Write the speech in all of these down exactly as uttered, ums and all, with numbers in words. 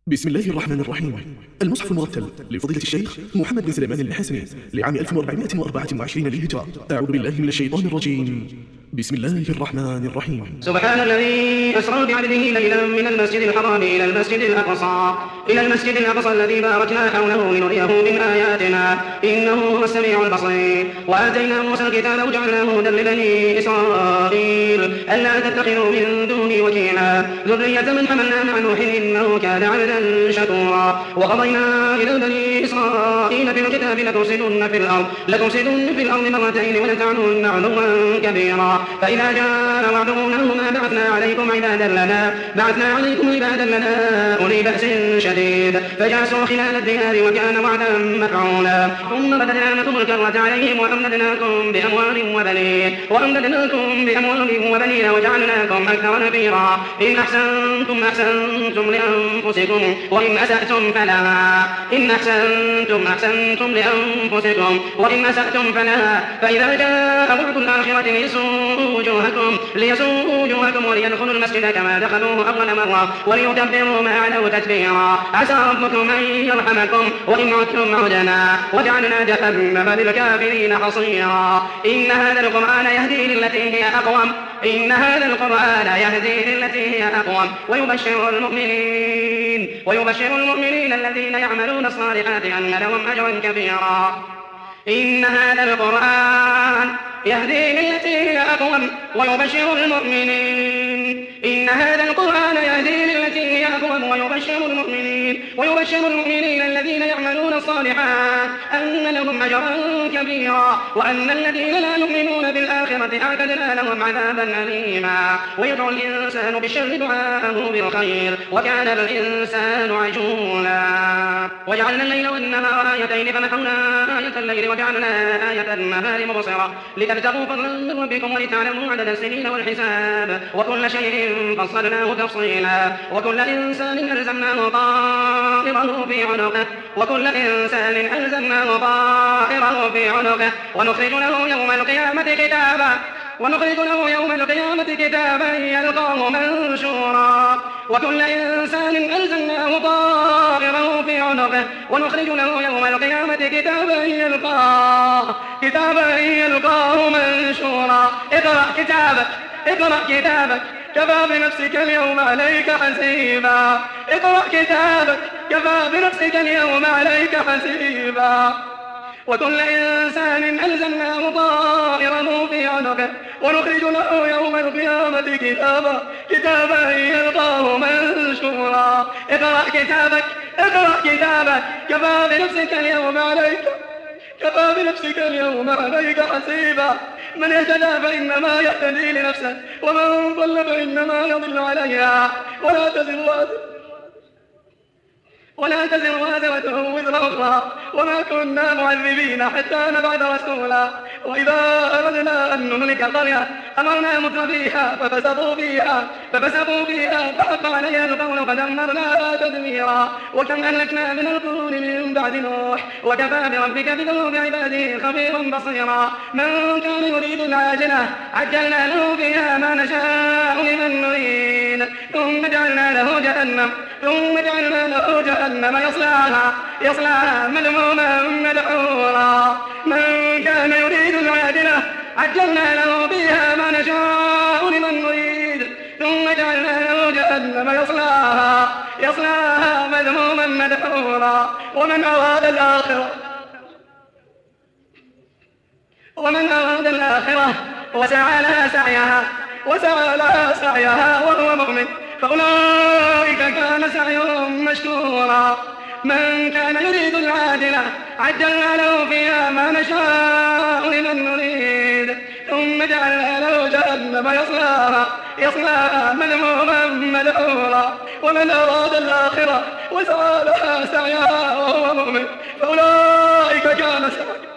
بسم الله الرحمن الرحيم. المصحف المرتل لفضيلة الشيخ محمد بن سليمان الحسني لعام ألف وأربعمائة وأربعة وعشرين للهجرة. أعوذ بالله من الشيطان الرجيم. بسم الله الرحمن الرحيم. سبحان الذي أسرى بعبده ليلا من المسجد الحرام إلى المسجد الأقصى إلى المسجد الأقصى الذي باركنا حوله لنريه من آياتنا إنه هو السميع البصير. وآتينا موسى الكتاب وجعلناه هدى لبني إسرائيل ألا تتخذوا من دوني وكيلا ذرية من حملنا مع نوح إنه كان عبدا شكورا. وقضينا إلى بني إسرائيل في الكتاب لتفسدن في الأرض لتفسدن في الأرض مرتين ولتعلن علوا كبيرا. فإذا جاء وعد أولاهما بعثنا عليكم عبادا لنا بعثنا عليكم عبادا لنا أولي بأس شديد فجاسوا خلال الديار وكان وعدا مفعولا. ثم بدلنا لكم الكرة عليهم وأمددناكم بأموال وبنين وأمددناكم بأموال وبنين وجعلناكم أكثر نفيرا. إن أحسنتم أحسنتم لأنفسكم وإن أسأتم فلها إن أحسنتم أحسنتم لأنفسكم وإن أسأتم فلها. فإذا جاء وعد الآخرة ليسوءوا وجوهكم ليسوءوا وجوهكم وليدخلوا المسجد كما دخلوه أول مرة وليتبروا ما علوا تتبيرا. عسى ربكم أن يرحمكم وإن عدتم عدنا وجعلنا جهنم للكافرين حصيرا. إن هذا القرآن يهدي للتي هي أقوم إن هذا القرآن يهدي للتي هي أقوم ويبشر المؤمنين ويبشر المؤمنين الذين يعملون الصالحات أن لهم أجرا كبيرا. إن هذا القرآن يهدي للتي هي أقوم ويبشر المؤمنين إن هذا القرآن يهدي للتي هي أقوم ويبشر المؤمنين ويبشر المؤمنين الذين يعملون الصالحات أن لهم أجرا كبيرا. وأن الذين لا يؤمنون بالآخرة أعتدنا لهم عذابا أليما. ويدعو الإنسان بالشر دعاءه بالخير وكان الإنسان عجولا. وجعلنا الليل والنهار آيتين فمحونا آية الليل وجعلنا آية النهار مبصرة لتبتغوا فضلا من ربكم ولتعلموا عدد السنين والحساب وكل شيء فصلناه تفصيلا. وكل إنسان ألزمناه طائره في عنقه وكل إنسان ألزمناه طائره في عنقه ونخرج له يوم القيامة كتابا ونخرج له يوم القيامة كتابا يلقاه منشورا. وكل إنسان ألزمناه طائره في عنقه ونخرج له يوم القيامة كتابا يلقاه كتابا يلقاه منشورا. اقرأ كتابك اقرأ كتابك كفى بنفسك اليوم عليك حسيبا. اقرأ كتابك كفى بنفسك اليوم عليك حسيبا. وكل إنسان ألزمناه طائره في عنقه ونخرج له يوم القيامة كتابا كتابا يلقاه منشورا. اقرأ كتابك اقرأ كتابك كفى بنفسك اليوم عليك كفى بنفسك اليوم عليك حسيبا. من اهتدى فإنما يهتدي لنفسه ومن ضل فإنما يضل عليها ولا تزر وازرة ولا تزر وازرة وزر أخرى وما كنا معذبين حتى نبعث رسولا. وإذا أردنا أن نهلك قرية أمرنا مترفيها ففسقوا فيها ففسقوا فيها فحق عليها القول فدمرناها تدميرا. وكم أهلكنا من القرون من بعد نوح وكفى بربك بذنوب عباده خبيرا بصيرا. من كان يريد العاجلة عجلنا له فيها ما نشاء لمن نريد ثم جعلنا له جهنم ثم جعلنا له جهنم يصلاها يصلاها مذموما مدحورا. من كان يريد العاجلة عجلنا له فيها ما نشاء لمن نريد ثم جعلنا له جهنم يصلاها يصلاها مذموما مدحورا. ومن أراد الآخرة ومن أراد الآخرة وسعى لها سعيها وسعى لها سعيها وهو مؤمن فأولئك كان سعيهم مشكورا. من كان يريد العاجلة عجلنا له فيها ما نشاء لمن نريد ثم جعلنا له جهنم يصلاها يصلاها مذموما مدحورا. ومن أراد الآخرة وسعى لها سعيها وهو مؤمن فأولئك كان سعيهم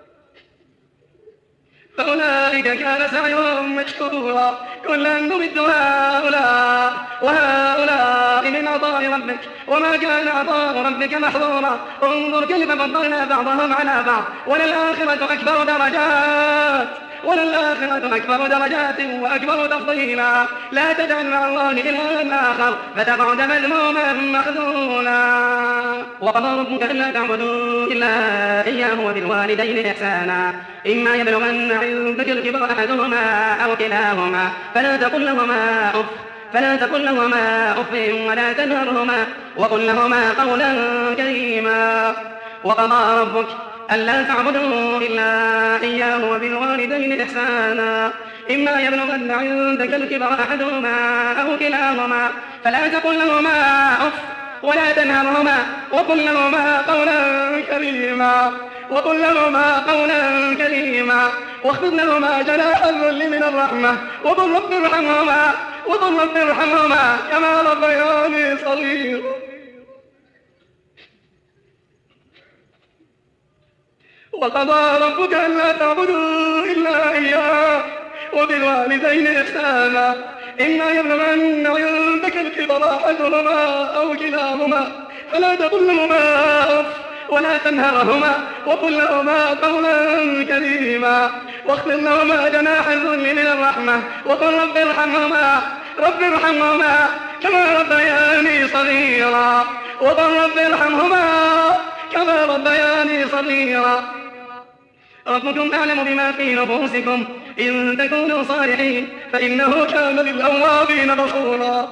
فأولئك كان سعيهم مشكورا. كلا نمد هؤلاء وهؤلاء من عطاء ربك وما كان عطاء ربك محظورا. انظر كيف فضلنا بعضهم على بعض وللآخرة أكبر درجات وللآخرة أكبر درجات وأكبر تفضيلا. لا تجعل مع الله إلها آخر فتقعد مذموما مخذولا. وقضى ربك ألا تعبدوا إلا إياه وبالوالدين إحسانا إما يبلغن عندك الكبر أحدهما أو كلاهما فلا تقل لهما أف فلا تقل لهما أف ولا تنهرهما وقل لهما قولا كريما. وقضى ربك ألا تعبدوا إلا إياه وبالوالدين إحسانا إما يبلغن عندك الكبر أحدهما أو كلاهما فلا تقل لهما أف ولا تنهرهما وقل لهما قولا كريما وقل لهما قولا كريما واخفض لهما جناح الذل من الرحمة وقل رب ارحمهما وقل رب ارحمهما كما ربياني صغيرا. وقضى ربك ألا تعبدوا إلا إياه وبالوالدين إحسانا إما يبلغن عندك الكبر أحدهما أو كلاهما فلا تقل لهما أف ولا تنهرهما وقل لهما قولا كريما واخفض لهما جناح الذل من الرحمة وقل رب ارحمهما رب ارحمهما كما ربياني صغيرا وقل رب ارحمهما كما ربياني صغيرا. ربكم أعلم بما في نفوسكم إن تكونوا صالحين فإنه كان للأوابين غفورا.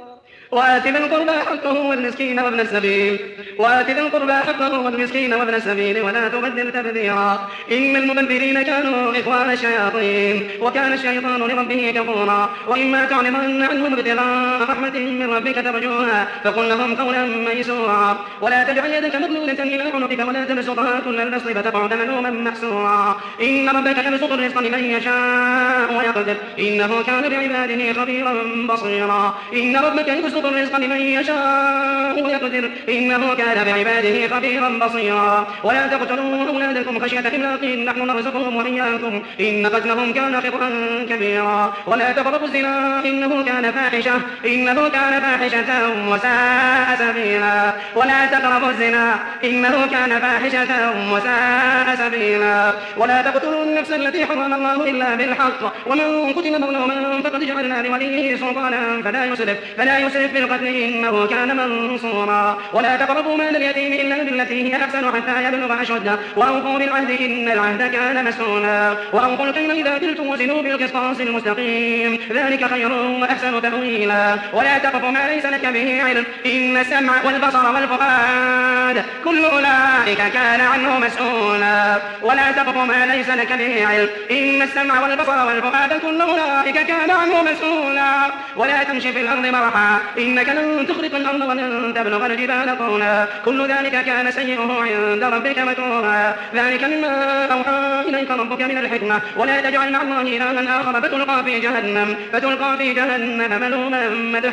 وآت ذا القربى حقه والمسكين وابن السبيل وآت ذا القربى حقه والمسكين وابن السبيل ولا تبذر تبذيرا إن المبذرين كانوا إخوان الشياطين وكان الشيطان لربه كفورا. وإما تعلمن عنهم ابتغاء رحمة من ربك ترجوها فقل لهم قولا ميسورا ولا تجعل يدك مغلولة إلى عنقك ولا تبسطها كل البسط فتقعد ملوما محسورا. إن ربك يبسط الرزق لمن يشاء ويقدر إنه كان بعباده خبيرا بصيرا. إن ربك يبسط الرزق لمن يشاء ويقدر إنه كان بعباده خبيرا بصيرا. ولا تقتلوا أولادكم خشية إملاق نحن نرزقهم وإياكم إن قتلهم كان خطأ كبيرا. ولا تقربوا الزنا إنه كان فاحشة إنه كان فاحشة وساء سبيلا. ولا تقربوا الزنا إنه كان فاحشة وساء سبيلا. ولا تقتلوا النفس التي حرم الله إلا بالحق ومن قتل مظلوما فقد جعلنا لوليه سلطانا فلا يسرف فلا يسرف في القتل إنه كان منصورا. ولا تقربوا مال اليتيم إلا بالتي هي أحسن حتى يبلغ أشده وأوفوا بالعهد إن العهد كان مسؤولا. وأوفوا الكيل إذا كلتم وزنوا بالقسطاس المستقيم ذلك خير وأحسن تأويلا. ولا تقف ما ليس لك به علم إن السمع والبصر والفؤاد كل أولئك كان عنه مسؤولا. ولا تقف ما ليس لك به علم إن السمع والبصر والفؤاد كل أولئك كان عنه مسؤولا. ولا تمشي في الأرض مرحا إنك لن تخرق الأرض ولن تبلغ الجبال طولا كل ذلك كان سيئه عند ربك مكروها. ذلك مما أوحى إليك ربك من الحكمة. ولا تجعل مع الله إلها آخر فتلقى في جهنم فتلقى في جهنم ملوما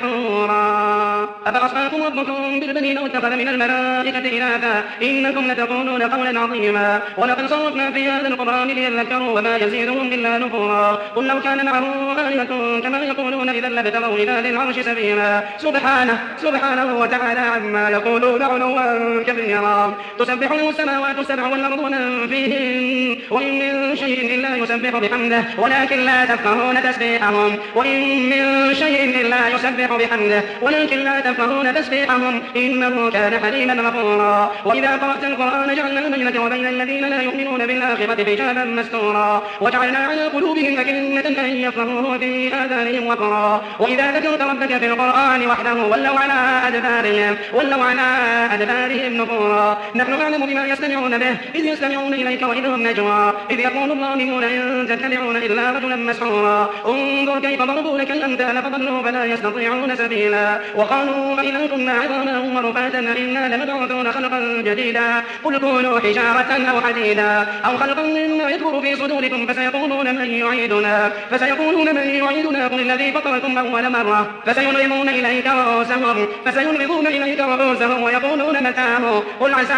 مدحورا. أفأصفاكم ربكم بالبنين واتخذ من الملائكة إناثا إنكم لتقولون قولا عظيما. ولقد صرفنا في هذا القرآن ليذكروا وما يزيدهم إلا نفورا. قل لو كان معه آلهة كما يقولون إذا لابتغوا إلى ذي العرش سبيلا. سبحانه سبحانه وتعالى عما يقولون علوا كبيرا. تسبح له السماوات السبع والأرض ومن فيهن وإن من شيء إلا يسبح بحمده ولكن لا تفقهون تسبيحهم وإن من شيء إلا يسبح بحمده ولكن لا تفقهون تسبيحهم إنه كان حليما غفورا. وإذا قرأت القرآن جعلنا بينك وبين الذين لا يؤمنون بالآخرة حجابا مستورا وجعلنا على قلوبهم أكنة أن يفقهوه في آذانهم وقرا. وإذا ذكرت ربك في القرآن وحده ولوا على أدبارهم ولوا على أدبارهم نفورا. نحن أعلم بما يستمعون به إذ يستمعون إليك وإذ هم نجوى إذ يقول الظالمون إن تتبعون إلا رجلا مسحورا. انظر كيف ضربوا لك الأمثال فضلوا فلا يستطيعون سبيلا. وقالوا إذا كنا عظاما ورفاتا إنا لمبعوثون خلقا جديدا قل كونوا حجارة أو حديدا أو خلقا مما يكبر في صدوركم فسيقولون من يعيدنا فسيقولون من يعيدنا قل الذي فطركم أول مرة فسينغضون إليك إليك رؤوسهم فسينغضون إليك رؤوسهم ويقولون متاه قل عسى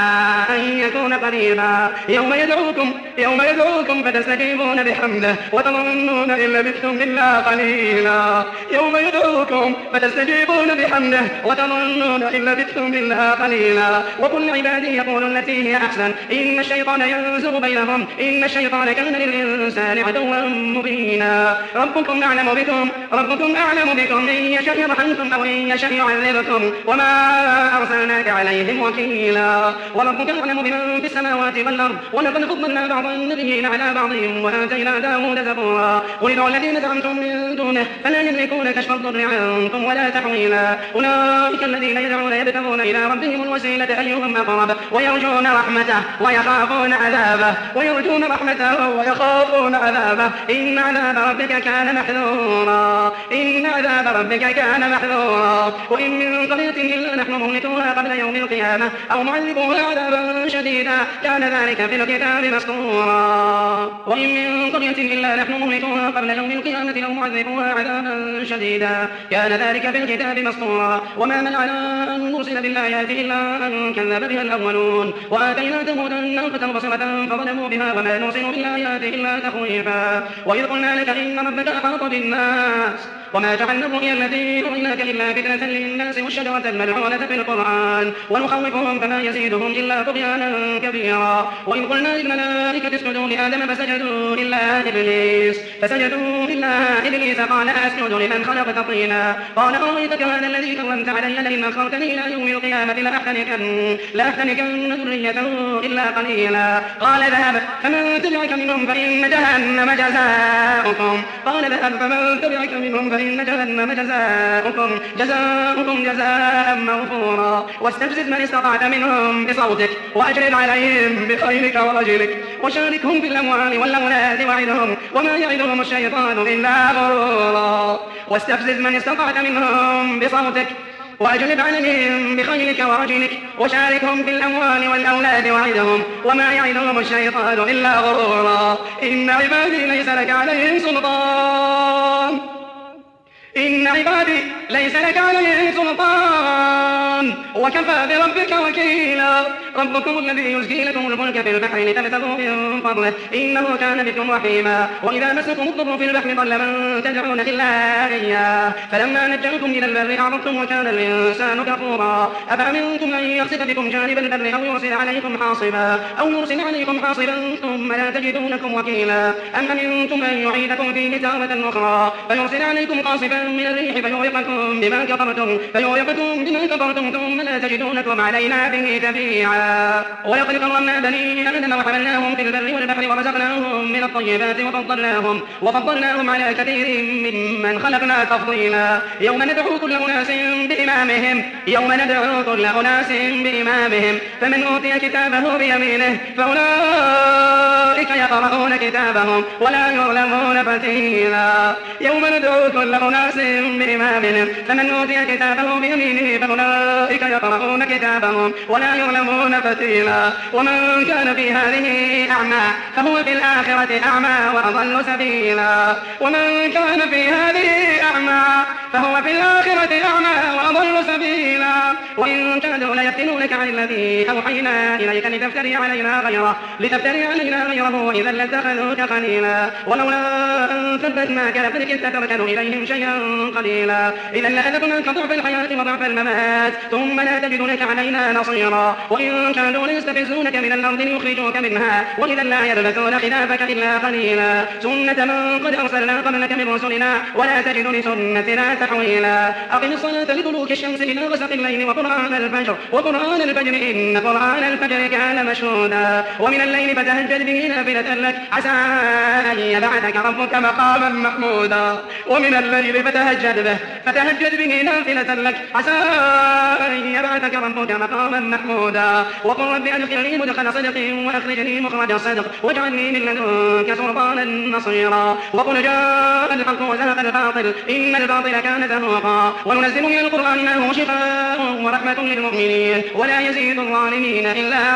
أن يكون قريبا يوم يدعوكم يوم يدعوكم فتستجيبون بحمده وتظنون إن لبثتم إلا قليلا يوم يدعوكم فتستجيبون بحمده وتظنون إن لبثتم إلا قليلا وقل لعبادي يقولوا التي هي أحسن إن الشيطان ينزغ بينهم إن الشيطان كان للإنسان عدوا مبينا ربكم أعلم بكم ربكم أعلم بكم إن يشاء يرحمكم أو إن يشاء يعذبكم وما أرسلناك عليهم وكيلا وربك أعلم بمن في السماوات والأرض ولقد فضلنا بعض النبيين على بعضهم وآتينا داود زبورا قل ادعوا الذين زعمتم من دونه فلا يملكون كشف الضر عنكم ولا تحويلا أولئك الذين يدعون يبتغون إلى ربهم الوسيلة أيهم أقرب ويرجون رحمته ويخافون عذابه ويرجون رحمته ويخافون عذابه إن عذاب ربك كان محذورا إن عذاب ربك كان محذورا وإن من قرية إلا نحن مهلكوها قبل يوم القيامة أو معذبوها عذابا شديدا كان ذلك في الكتاب مسطورا وإن من قرية إلا نحن مهلكوها قبل يوم القيامة أو معذبوها عذابا شديدا كان ذلك في الكتاب مسطورا وما منعنا أن نرسل بالآيات إلا أن كذب بها الأولون وآتينا ثمود الناقة مبصرة فظلموا بها وما نرسل بالآيات إلا تخويفا وإذ قلنا لك إن ربك أحاط بالناس وما جعلنا الرؤيا التي أريناك إلا فتنة للناس والشجرة الملعونة في القرآن ونخوفهم فما يزيدهم إلا طغيانا كبيرا وإذ قلنا للملائكة اسجدوا لآدم فسجدوا إلا إبليس فسجدوا إلا إبليس قال أسجد لمن خلقت طينا قال أرأيتك هذا الذي كرمت علي لئن أخرتني إلى يوم القيامة لأحتنكن لأحتنكن ذريته إلا قليلا قال ذهب فمن تبعك منهم فإن جهنم جزاؤكم قال ذهب فمن تبعك منهم فإن جهنم جزاؤكم جزاؤكم جزاء موفورا واستفزز من استطعت منهم بصوتك وأجلب عليهم بخيلك ورجلك وشاركهم في الأموال والأولاد وعدهم وما يعدهم الشيطان إلا غرورا واستفزز من استطعت منهم بصوتك وأجلب عليهم بخيلك ورجلك وشاركهم في الأموال والأولاد وعدهم وما يعدهم الشيطان إلا غرورا إن عبادي ليس لك عليهم سلطان إن عبادي ليس لك عليهم سلطان وكفى بربك وكيلا ربكم الذي يزكي لكم الفلك في البحر لتبتغوا من فضله إنه كان بكم رحيما وإذا مسكم الضر في البحر ضل من تدعون إلا إياه فلما نجاكم إلى البر أعرضتم وكان الإنسان كفورا أفأمنتم أن يخسف بكم جانب البر أو يرسل عليكم حاصبا أو يرسل عليكم حاصبا ثم لا تجدوا لكم وكيلا أم أمنتم أن يعيدكم فيه تارة أخرى فيرسل عليكم قاصفا من الريح فيغرقكم بما كفرتم فيغرقكم بما كفرتم ثم لا تجدوا لكم علينا به تبيعا ولقد كرمنا بني آدم وحملناهم في البر والبحر ورزقناهم من الطيبات وفضلناهم وفضلناهم على كثير ممن خلقنا تفضيلا يوم ندعو كل أناس بإمامهم يوم ندعو كل أناس بإمامهم فمن أوتي كتابه بيمينه فأولئك يقرؤون كتابهم ولا يظلمون فتيلا يوم ندعو كل أناس بإمامهم فمن أوتي كتابه بيمينه فأولئك يقرؤون كتابهم ولا يظلمون فتيلا ومن كان في هذه أعمى فهو في الآخرة أعمى وأضل سبيلا ومن كان في هذه أعمى فهو في الآخرة أعمى وأضل سبيلا وإن كادوا ليفتنونك عن الذي أوحينا إليك لتفتري علينا غيره لتفتري علينا غيره وإذا لاتخذوك خليلا ولولا أن ثبتناك لقد كنت تركن إليهم شيئا قليلا إذا لأذقناك ضعف الحياة وضعف الممات ثم لا تجد لك علينا نصيرا وإن كانوا ليستفزونك من الأرض ليخرجوك منها وإذا لا يلبثون خلافك إلا قليلا سنة من قد أرسلنا قبلك من رسلنا ولا تجد لسنتنا تحويلا أقم الصلاة لدلوك الشمس إلى غسق الليل وقرآن الفجر وقرآن الفجر إن قرآن الفجر كان مشهودا ومن الليل فتهجد به نافلة لك عسى أن يبعثك ربك مقاما محمودا ومن الليل فتهجد به فتهجد به نافلة لك عسى أن يبعثك ربك مقاما محمودا وقل رب أدخلني مدخل صدق وأخرجني مخرج صدق واجعلني من لدنك سلطانا نصيرا وقل جاء الحق وزهق الباطل إن الباطل كان زهوقا وننزل من القرآن ما هو شفاء ورحمة للمؤمنين ولا يزيد الظالمين إلا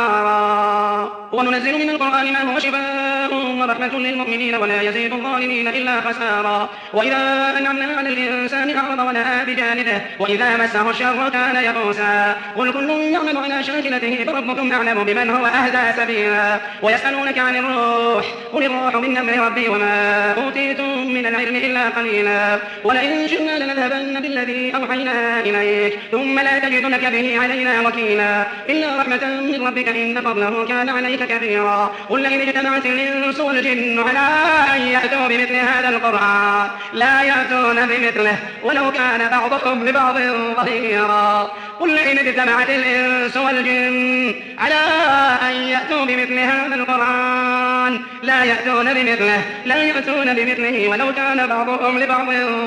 خسارا وننزل من القرآن ما هو شفاء ورحمة للمؤمنين ولا يزيد الظالمين إلا خسارا وإذا أنعمنا على الإنسان أعرض ونأى بجانبه وإذا مسه الشر كان يئوسا قل كل يعمل على شاكلته فربكم أعلم بمن هو أهدى سبيلا ويسألونك عن الروح قل الروح من أمر ربي وما أوتيتم من العلم إلا قليلا ولئن شئنا لنذهبن بالذي أوحينا إليك ثم لا تجد لك به علينا وكيلا إلا رحمة من ربك إن فضله كان عليك كبيرا قل لئن اجتمعت الإنس والجن على أن يأتوا بمثل هذا القرآن لا يأتون بمثله ولو كان بعضهم لبعض ظهيرا قل لئن اجتمعت الإنس والجن على أن يأتوا بمثل هذا القرآن لا يأتون بمثله لا يأتون بمثله ولو كان بعضهم لبعض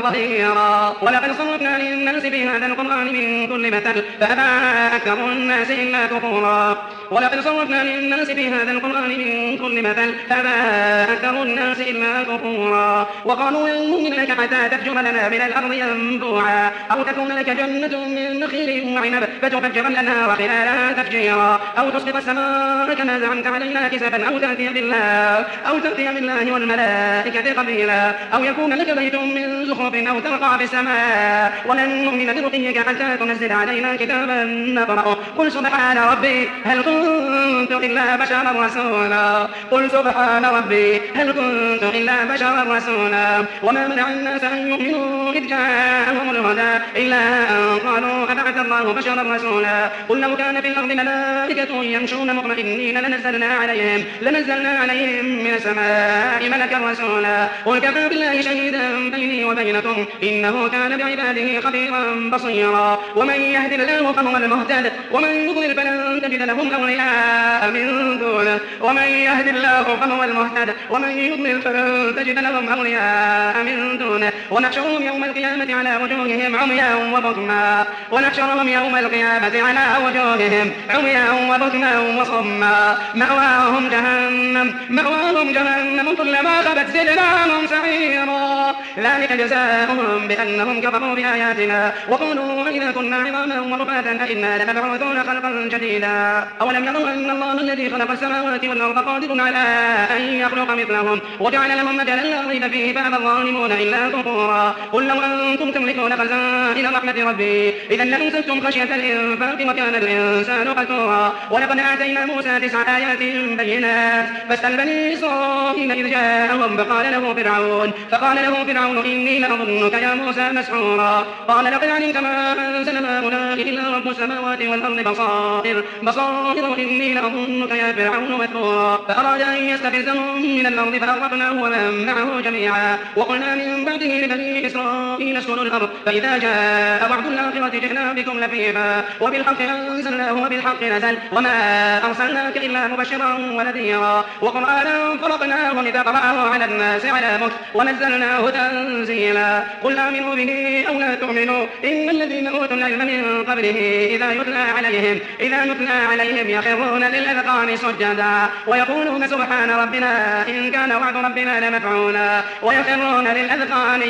ظهيرا ولقد صرفنا للناس في هذا القرآن من كل مثل فأبى أكثر الناس إلا كفورا ولقد صرفنا للناس في هذا القرآن من كل مثل فأبى أكثر الناس إلا كفورا وقالوا لن نؤمن لك حتى تفجر لنا من الأرض ينبوعا أو تكون لك جنة من نخيل وعنب فتفجر الأنهار خلالها تفجيرا أو تسقط السماء كما زعمت علينا كسفا أو تأتي بالله أو تأتي بالله والملائكة قبيلا أو يكون لك بيت من زخرف أو ترقى في السماء ولن نؤمن لرقيك حتى تنزل علينا كتابا نقرأه قل سبحان ربي هل كنت إلا بشرا رسولا قل سبحان ربي هل كنت إلا بشرا رسولا وما منع الناس أن يؤمنوا إذ جاءهم الهدى إلا أن قالوا أبعث الله بشرا رسولا قل لو كان في الأرض ملائكة يمشون مطمئنين لنزلنا عليهم لنزلنا عليهم من السماء ملكا رسولا قل كفى بالله شهيدا بيني وبينكم إنه كان بعباده خبيرا بصيرا ومن يهد الله فهو المهتد ومن يضلل فلن تجد لهم أولياء من دونه ومن يهد الله فهو المهتد ومن يضلل فلن تجد لهم أولياء من دونه ونحشرهم يوم القيامة على وجوههم عميا وبكما ونحشرهم يوم القيامة على وجوههم عميا وبكما وصما مأواهم جهنم مأواهم جهنم كلما خبت زدناهم سعيرا ذلك جزاؤهم بأنهم كفروا بآياتنا وقالوا إذا كنا عظاما ورفاتا أئنا لمبعوثون خلقا جديدا أولم يروا أن الله الذي خلق السماوات والأرض قادر على أن يخلق مثلهم وجعل لهم مجالا لا ريب فيه فأبى الظالمون إلا كفورا قل لو أنتم تملكون خزائن رحمة ربي إذا لأمسكتم خشية الإنفاق وكان الإنسان قتورا ولقد آتينا موسى تسع آيات بينات فاسأل بني إسرائيل إذ جاءهم فقال له فرعون فقال له فرعون إني لأظنك يا موسى مسحورا قال لقد علمت ما أنزل هؤلاء إلا رب السماوات والأرض بصائر بصائر وإني لأظنك يا فرعون مثبورا فأراد أن يستفزهم من الأرض فأغرقناه ومن معه جميعا وقلنا من بعده لبني إسرائيل اسكنوا الأرض فإذا جاء وعد الآخرة جئنا بكم لفيفا وبالحق أنزلناه وبالحق نزل وما أرسلناك إلا مبشرا ونذيرا وقرآنا فرقناه لتقرأه على الناس على مكث ونزلناه تنزيلا قل آمنوا به أو لا تؤمنوا إن الذين أوتوا العلم من قبله إذا يتلى عليهم إذا يتلى عليهم يخرون للأذقان سجدا ويقولون سبحان ربنا إن كان وعد ربنا لمفعولا ويخرون للأذقان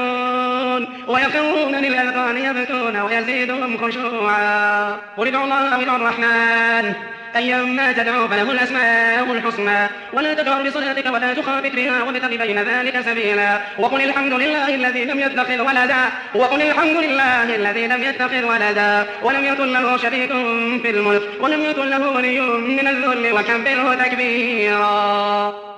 يبكون ويخرون للأذقان يبكون ويزيدهم خشوعا قل ادعوا الله أو ادعوا الرحمن أيما تدعوا فله الأسماء الحسنى ولا تجهر بصلاتك ولا تخافت بها وابتغ بين ذلك سبيلا وقل الحمد لله الذي لم يتخذ ولدا وقل الحمد لله الذي لم يتخذ ولدا ولم يكن له شريك في الملك ولم يكن له ولي من الذل وكبره تكبيرا.